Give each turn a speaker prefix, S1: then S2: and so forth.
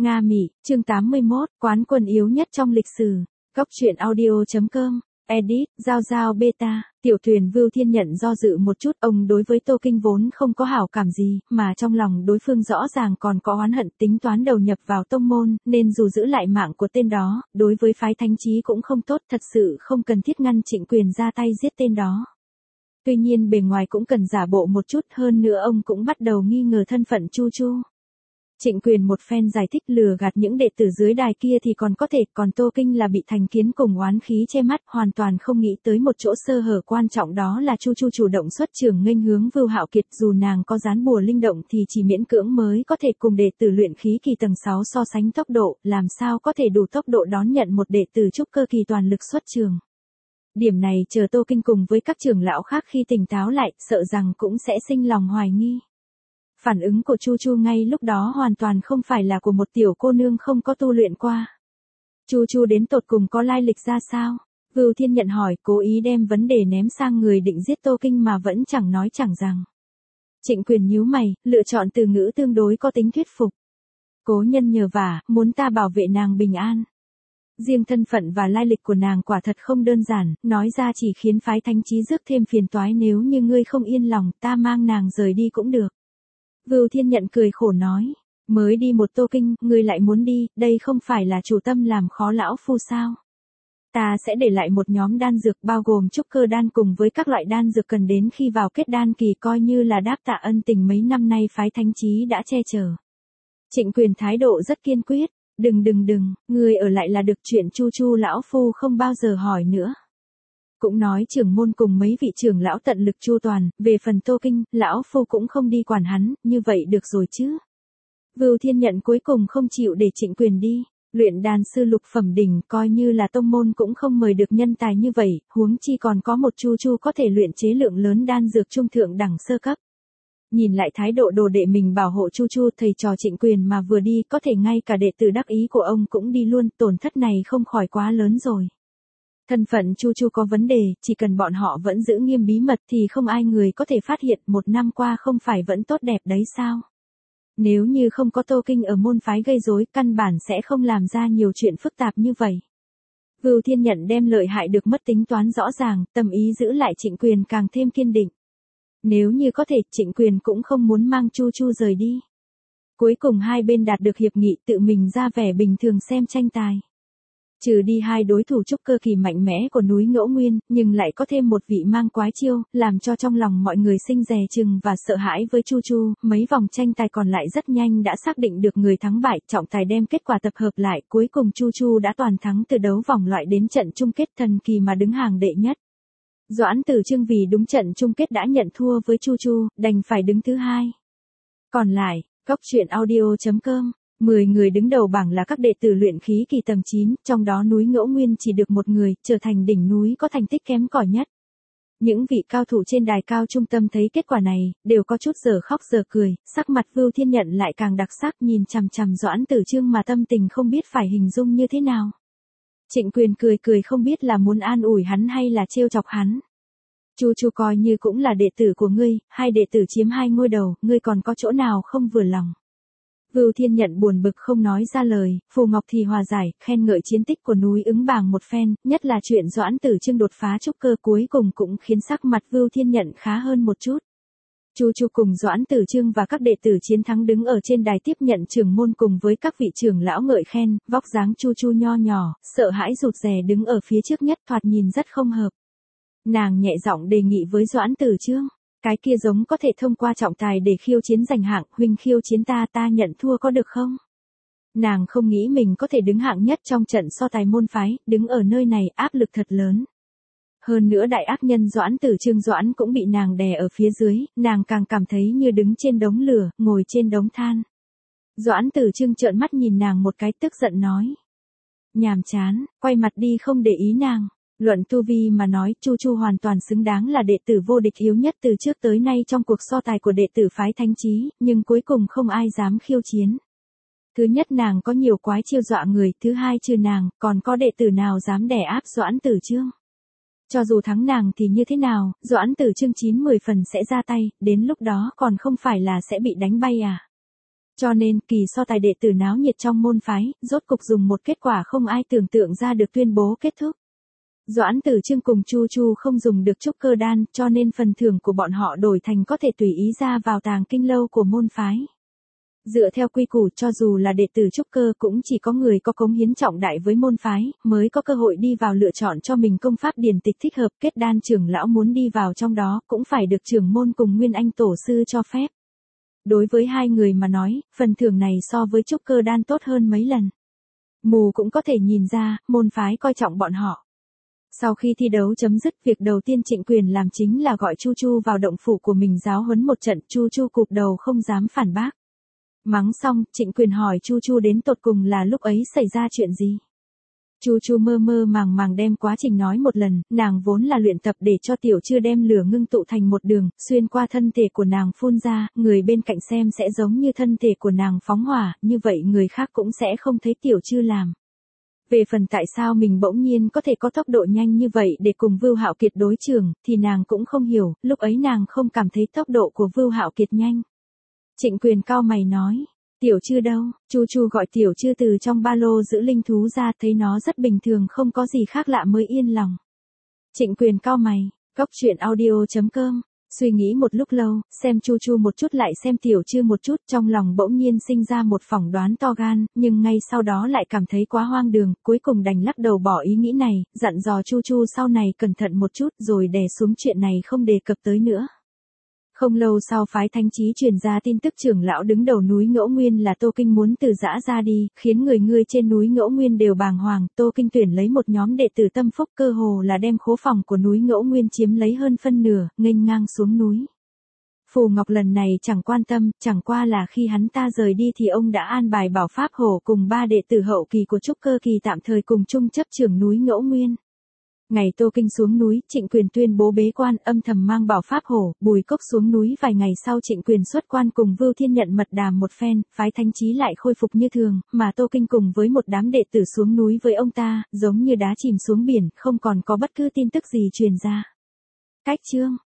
S1: Nga Mỹ, chương 81, quán quân yếu nhất trong lịch sử. Góc truyện audio.com, edit, giao beta, Tiểu Thuyền Vưu Thiên Nhận do dự một chút, ông đối với Tô Kinh vốn không có hảo cảm gì, mà trong lòng đối phương rõ ràng còn có oán hận, tính toán đầu nhập vào tông môn, nên dù giữ lại mạng của tên đó, đối với phái thánh trí cũng không tốt, thật sự không cần thiết ngăn Trịnh Quyền ra tay giết tên đó. Tuy nhiên bề ngoài cũng cần giả bộ một chút, hơn nữa ông cũng bắt đầu nghi ngờ thân phận Chu Chu. Trịnh Quyền một phen giải thích lừa gạt những đệ tử dưới đài kia thì còn có thể, còn Tô Kinh là bị thành kiến cùng oán khí che mắt, hoàn toàn không nghĩ tới một chỗ sơ hở quan trọng, đó là Chu Chu chủ động xuất trường nghênh hướng Vưu Hạo Kiệt, dù nàng có dán bùa linh động thì chỉ miễn cưỡng mới có thể cùng đệ tử luyện khí kỳ tầng 6 so sánh tốc độ, làm sao có thể đủ tốc độ đón nhận một đệ tử trúc cơ kỳ toàn lực xuất trường. Điểm này chờ Tô Kinh cùng với các trưởng lão khác khi tỉnh táo lại, sợ rằng cũng sẽ sinh lòng hoài nghi. Phản ứng của Chu Chu ngay lúc đó hoàn toàn không phải là của một tiểu cô nương không có tu luyện qua. Chu Chu đến tột cùng có lai lịch ra sao? Vưu Thiên Nhận hỏi, cố ý đem vấn đề ném sang người định giết Tô Kinh mà vẫn chẳng nói chẳng rằng. Trịnh Quyền nhíu mày, lựa chọn từ ngữ tương đối có tính thuyết phục. Cố nhân nhờ vả, muốn ta bảo vệ nàng bình an. Riêng thân phận và lai lịch của nàng quả thật không đơn giản, nói ra chỉ khiến phái thánh trí rước thêm phiền toái, nếu như ngươi không yên lòng, ta mang nàng rời đi cũng được. Vưu Thiên Nhận cười khổ nói, mới đi một Tô Kinh, ngươi lại muốn đi, đây không phải là chủ tâm làm khó lão phu sao? Ta sẽ để lại một nhóm đan dược bao gồm trúc cơ đan cùng với các loại đan dược cần đến khi vào kết đan kỳ, coi như là đáp tạ ân tình mấy năm nay phái thánh trí đã che chở. Trịnh Quyền thái độ rất kiên quyết, đừng, ngươi ở lại là được, chuyện Chu Chu lão phu không bao giờ hỏi nữa. Cũng nói trưởng môn cùng mấy vị trưởng lão tận lực chu toàn, về phần Tô Kinh, lão phu cũng không đi quản hắn, như vậy được rồi chứ. Vưu Thiên Nhận cuối cùng không chịu để Trịnh Quyền đi, luyện đan sư lục phẩm đỉnh, coi như là tông môn cũng không mời được nhân tài như vậy, huống chi còn có một Chu Chu có thể luyện chế lượng lớn đan dược trung thượng đẳng sơ cấp. Nhìn lại thái độ đồ đệ mình bảo hộ Chu Chu, thầy trò Trịnh Quyền mà vừa đi, có thể ngay cả đệ tử đắc ý của ông cũng đi luôn, tổn thất này không khỏi quá lớn rồi. Thân phận Chu Chu có vấn đề, chỉ cần bọn họ vẫn giữ nghiêm bí mật thì không ai người có thể phát hiện, một năm qua không phải vẫn tốt đẹp đấy sao? Nếu như không có Tô Kinh ở môn phái gây rối, căn bản sẽ không làm ra nhiều chuyện phức tạp như vậy. Vưu Thiên Nhận đem lợi hại được mất tính toán rõ ràng, tâm ý giữ lại Trịnh Quyền càng thêm kiên định. Nếu như có thể, Trịnh Quyền cũng không muốn mang Chu Chu rời đi. Cuối cùng hai bên đạt được hiệp nghị, tự mình ra vẻ bình thường xem tranh tài. Trừ đi hai đối thủ trúc cơ kỳ mạnh mẽ của núi Ngẫu Nguyên, nhưng lại có thêm một vị mang quái chiêu, làm cho trong lòng mọi người sinh dè chừng và sợ hãi với Chu Chu. Mấy vòng tranh tài còn lại rất nhanh đã xác định được người thắng bại, trọng tài đem kết quả tập hợp lại, cuối cùng Chu Chu đã toàn thắng từ đấu vòng loại đến trận chung kết, thần kỳ mà đứng hàng đệ nhất. Doãn Tử Trương vì đúng trận chung kết đã nhận thua với Chu Chu, đành phải đứng thứ hai. Còn lại, góc truyện audio.com, 10 người đứng đầu bảng là các đệ tử luyện khí kỳ tầng 9, trong đó núi Ngẫu Nguyên chỉ được một người, trở thành đỉnh núi có thành tích kém cỏi nhất. Những vị cao thủ trên đài cao trung tâm thấy kết quả này, đều có chút giờ khóc giờ cười, sắc mặt Vưu Thiên Nhận lại càng đặc sắc, nhìn chằm chằm Doãn Tử Trương mà tâm tình không biết phải hình dung như thế nào. Trịnh Quyền cười không biết là muốn an ủi hắn hay là trêu chọc hắn. Chu Chu coi như cũng là đệ tử của ngươi, hai đệ tử chiếm hai ngôi đầu, ngươi còn có chỗ nào không vừa lòng? Vưu Thiên Nhận buồn bực không nói ra lời, Phù Ngọc thì hòa giải, khen ngợi chiến tích của núi Ứng Bàng một phen, nhất là chuyện Doãn Tử Trương đột phá trúc cơ cuối cùng cũng khiến sắc mặt Vưu Thiên Nhận khá hơn một chút. Chu Chu cùng Doãn Tử Trương và các đệ tử chiến thắng đứng ở trên đài tiếp nhận trưởng môn cùng với các vị trưởng lão ngợi khen, vóc dáng Chu Chu nho nhỏ, sợ hãi rụt rè đứng ở phía trước nhất, thoạt nhìn rất không hợp. Nàng nhẹ giọng đề nghị với Doãn Tử Trương, cái kia giống có thể thông qua trọng tài để khiêu chiến giành hạng, huynh khiêu chiến ta nhận thua có được không? Nàng không nghĩ mình có thể đứng hạng nhất trong trận so tài môn phái, đứng ở nơi này áp lực thật lớn. Hơn nữa đại ác nhân Doãn Tử Trương Doãn cũng bị nàng đè ở phía dưới, nàng càng cảm thấy như đứng trên đống lửa, ngồi trên đống than. Doãn Tử Trương trợn mắt nhìn nàng một cái, tức giận nói. Nhàm chán, quay mặt đi không để ý nàng. Luận tu vi mà nói, Chu Chu hoàn toàn xứng đáng là đệ tử vô địch yếu nhất từ trước tới nay trong cuộc so tài của đệ tử phái thánh trí, nhưng cuối cùng không ai dám khiêu chiến. Thứ nhất nàng có nhiều quái chiêu dọa người, thứ hai trừ nàng, còn có đệ tử nào dám đè áp Doãn Tử Trương. Cho dù thắng nàng thì như thế nào, Doãn Tử Trương 9-10 phần sẽ ra tay, đến lúc đó còn không phải là sẽ bị đánh bay à. Cho nên, kỳ so tài đệ tử náo nhiệt trong môn phái, rốt cục dùng một kết quả không ai tưởng tượng ra được tuyên bố kết thúc. Doãn Tử Trương cùng Chu Chu không dùng được trúc cơ đan, cho nên phần thưởng của bọn họ đổi thành có thể tùy ý ra vào tàng kinh lâu của môn phái. Dựa theo quy củ, cho dù là đệ tử trúc cơ cũng chỉ có người có cống hiến trọng đại với môn phái, mới có cơ hội đi vào lựa chọn cho mình công pháp điển tịch thích hợp. Kết đan trưởng lão muốn đi vào trong đó cũng phải được trưởng môn cùng Nguyên Anh tổ sư cho phép. Đối với hai người mà nói, phần thưởng này so với trúc cơ đan tốt hơn mấy lần. Mù cũng có thể nhìn ra, môn phái coi trọng bọn họ. Sau khi thi đấu chấm dứt, việc đầu tiên Trịnh Quyền làm chính là gọi Chu Chu vào động phủ của mình giáo huấn một trận. Chu Chu cụp đầu không dám phản bác. Mắng xong, Trịnh Quyền hỏi Chu Chu đến tột cùng là lúc ấy xảy ra chuyện gì. Chu Chu mơ mơ màng màng đem quá trình nói một lần. Nàng vốn là luyện tập để cho tiểu chư đem lửa ngưng tụ thành một đường, xuyên qua thân thể của nàng phun ra, người bên cạnh xem sẽ giống như thân thể của nàng phóng hỏa, như vậy người khác cũng sẽ không thấy tiểu chư làm. Về phần tại sao mình bỗng nhiên có thể có tốc độ nhanh như vậy để cùng Vưu Hạo Kiệt đối trường, thì nàng cũng không hiểu, lúc ấy nàng không cảm thấy tốc độ của Vưu Hạo Kiệt nhanh. Trịnh Quyền cau mày nói, tiểu chư đâu? Chu Chu gọi tiểu chư từ trong ba lô giữ linh thú ra, thấy nó rất bình thường không có gì khác lạ mới yên lòng. Trịnh Quyền cau mày, coctruyện.audio.com. Suy nghĩ một lúc lâu, xem Chu Chu một chút lại xem tiểu chư một chút, trong lòng bỗng nhiên sinh ra một phỏng đoán to gan, nhưng ngay sau đó lại cảm thấy quá hoang đường, cuối cùng đành lắc đầu bỏ ý nghĩ này, dặn dò Chu Chu sau này cẩn thận một chút rồi đè xuống chuyện này không đề cập tới nữa. Không lâu sau, phái Thánh Chí truyền ra tin tức trưởng lão đứng đầu núi Ngẫu Nguyên là Tô Kinh muốn từ giã ra đi, khiến người trên núi Ngẫu Nguyên đều bàng hoàng. Tô Kinh tuyển lấy một nhóm đệ tử tâm phúc, cơ hồ là đem khố phòng của núi Ngẫu Nguyên chiếm lấy hơn phân nửa, nghênh ngang xuống núi. Phù Ngọc lần này chẳng quan tâm, chẳng qua là khi hắn ta rời đi thì ông đã an bài Bảo Pháp Hổ cùng 3 đệ tử hậu kỳ của trúc cơ kỳ tạm thời cùng chung chấp trưởng núi Ngẫu Nguyên. Ngày Tô Kinh xuống núi, Trịnh Quyền tuyên bố bế quan, âm thầm mang Bảo Pháp Hổ, Bùi Cốc xuống núi. Vài ngày sau Trịnh Quyền xuất quan cùng Vưu Thiên nhận mật đàm một phen, phái Thánh Chí lại khôi phục như thường, mà Tô Kinh cùng với một đám đệ tử xuống núi với ông ta, giống như đá chìm xuống biển, không còn có bất cứ tin tức gì truyền ra. Cách chương